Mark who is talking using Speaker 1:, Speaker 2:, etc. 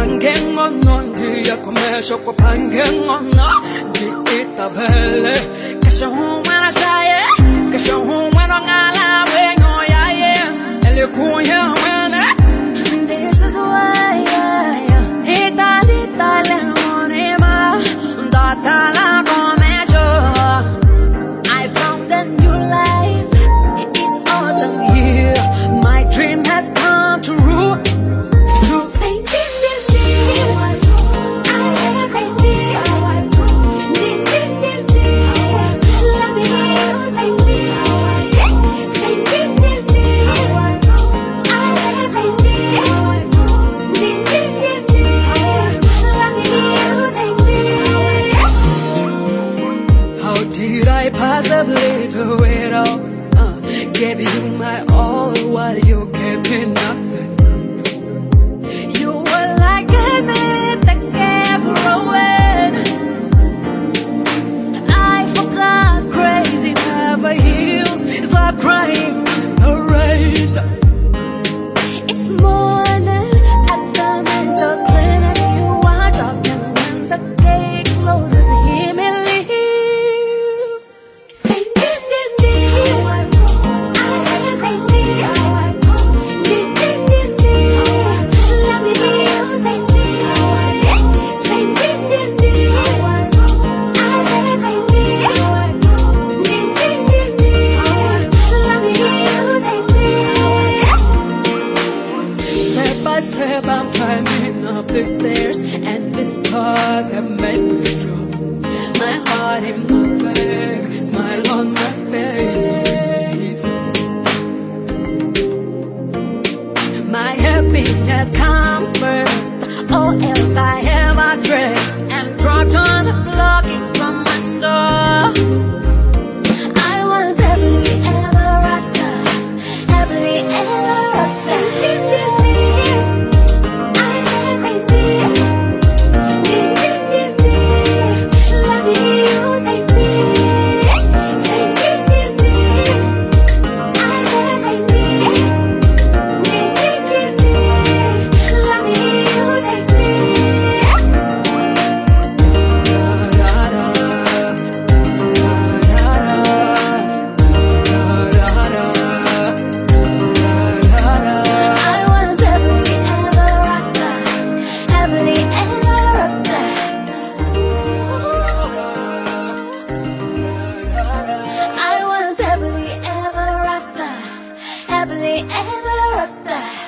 Speaker 1: pangeng on dia commercial kwa pangeng on di itabele kesho mwana chaye kesho mwana ngala wenyo ya ye ele kuya mwana. This is why itali monema datala commercial. I found a new life, it's awesome here. My dream has come true. Did I possibly do it all? Gave you my all while you gave me nothing. You were like a zip that kept growing. I forgot crazy never heals. It's like crying in the rain. It's morning at the mental clinic. You are dropping when the gate closes. Hear me leave. Step, I'm climbing up the stairs, and the stars have made me strong. My heart in my back, smile on my face. My happiness comes first, or else I have a dress and dropped on the floor from my door. I want happily ever after, happily ever after. Happily ever after.